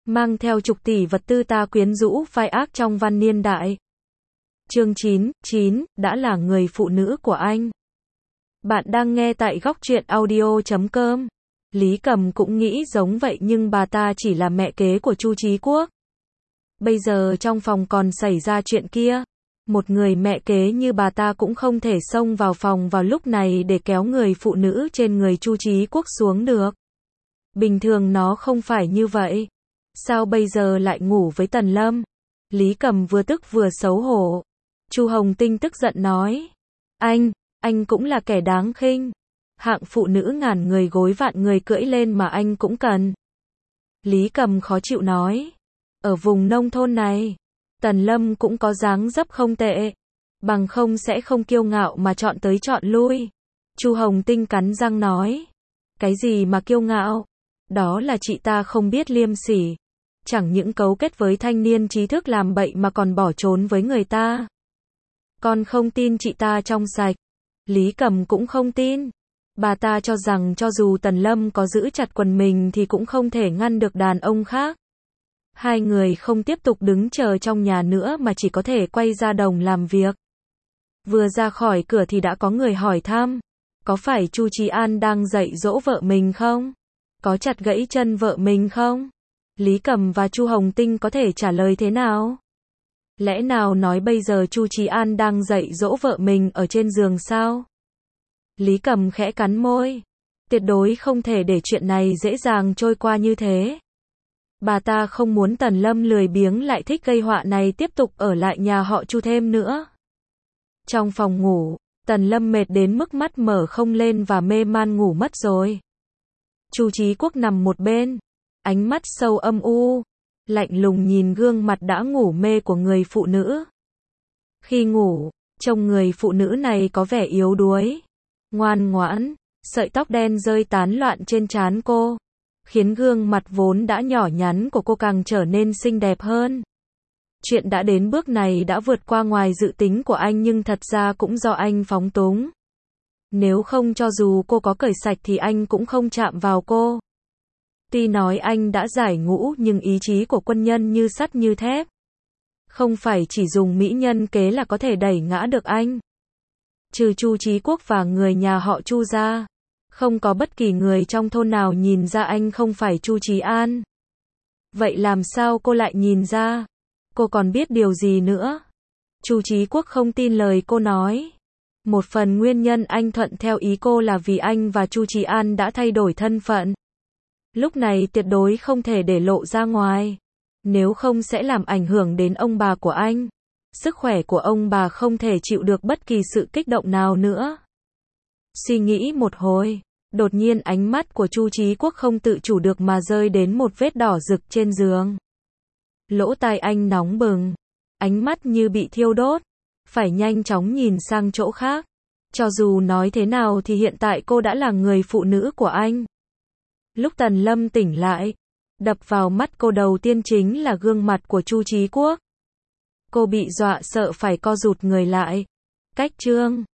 mang theo chục tỷ vật tư ta quyến rũ phai ác trong văn niên đại. Chương 9, đã là người phụ nữ của anh. Bạn đang nghe tại góc truyện audio.com. Lý Cầm cũng nghĩ giống vậy nhưng bà ta chỉ là mẹ kế của Chu Chí Quốc. Bây giờ trong phòng còn xảy ra chuyện kia. Một người mẹ kế như bà ta cũng không thể xông vào phòng vào lúc này để kéo người phụ nữ trên người Chu Chí Quốc xuống được. Bình thường nó không phải như vậy. Sao bây giờ lại ngủ với Tần Lâm? Lý Cầm vừa tức vừa xấu hổ. Chu Hồng Tinh tức giận nói. Anh cũng là kẻ đáng khinh. Hạng phụ nữ ngàn người gối vạn người cưỡi lên mà anh cũng cần. Lý Cầm khó chịu nói. Ở vùng nông thôn này, Tần Lâm cũng có dáng dấp không tệ. Bằng không sẽ không kiêu ngạo mà chọn tới chọn lui. Chu Hồng Tinh cắn răng nói. Cái gì mà kiêu ngạo? Đó là chị ta không biết liêm sỉ. Chẳng những cấu kết với thanh niên trí thức làm bậy mà còn bỏ trốn với người ta. Con không tin chị ta trong sạch. Lý Cầm cũng không tin. Bà ta cho rằng cho dù Tần Lâm có giữ chặt quần mình thì cũng không thể ngăn được đàn ông khác. Hai người không tiếp tục đứng chờ trong nhà nữa mà chỉ có thể quay ra đồng làm việc. Vừa ra khỏi cửa thì đã có người hỏi thăm. Có phải Chu Chí An đang dạy dỗ vợ mình không? Có chặt gãy chân vợ mình không? Lý Cầm và Chu Hồng Tinh có thể trả lời thế nào? Lẽ nào nói bây giờ Chu Chí An đang dạy dỗ vợ mình ở trên giường sao? Lý Cầm khẽ cắn môi. Tuyệt đối không thể để chuyện này dễ dàng trôi qua như thế. Bà ta không muốn Tần Lâm lười biếng lại thích gây họa này tiếp tục ở lại nhà họ Chu thêm nữa. Trong phòng ngủ, Tần Lâm mệt đến mức mắt mở không lên và mê man ngủ mất rồi. Chu Chí Quốc nằm một bên, ánh mắt sâu âm u, lạnh lùng nhìn gương mặt đã ngủ mê của người phụ nữ. Khi ngủ, trông người phụ nữ này có vẻ yếu đuối, ngoan ngoãn, sợi tóc đen rơi tán loạn trên trán cô, khiến gương mặt vốn đã nhỏ nhắn của cô càng trở nên xinh đẹp hơn. Chuyện đã đến bước này đã vượt qua ngoài dự tính của anh nhưng thật ra cũng do anh phóng túng. Nếu không cho dù cô có cởi sạch thì anh cũng không chạm vào cô. Tuy nói anh đã giải ngũ nhưng ý chí của quân nhân như sắt như thép. Không phải chỉ dùng mỹ nhân kế là có thể đẩy ngã được anh. Trừ Chu Chí Quốc và người nhà họ Chu ra, không có bất kỳ người trong thôn nào nhìn ra anh không phải Chu Chí An. Vậy làm sao cô lại nhìn ra? Cô còn biết điều gì nữa? Chu Chí Quốc không tin lời cô nói. Một phần nguyên nhân anh thuận theo ý cô là vì anh và Chu Chí An đã thay đổi thân phận. Lúc này tuyệt đối không thể để lộ ra ngoài. Nếu không sẽ làm ảnh hưởng đến ông bà của anh. Sức khỏe của ông bà không thể chịu được bất kỳ sự kích động nào nữa. Suy nghĩ một hồi, đột nhiên ánh mắt của Chu Chí Quốc không tự chủ được mà rơi đến một vết đỏ rực trên giường. Lỗ tai anh nóng bừng, ánh mắt như bị thiêu đốt, phải nhanh chóng nhìn sang chỗ khác. Cho dù nói thế nào thì hiện tại cô đã là người phụ nữ của anh. Lúc Tần Lâm tỉnh lại, đập vào mắt cô đầu tiên chính là gương mặt của Chu Chí Quốc. Cô bị dọa sợ phải co rụt người lại. Cách chương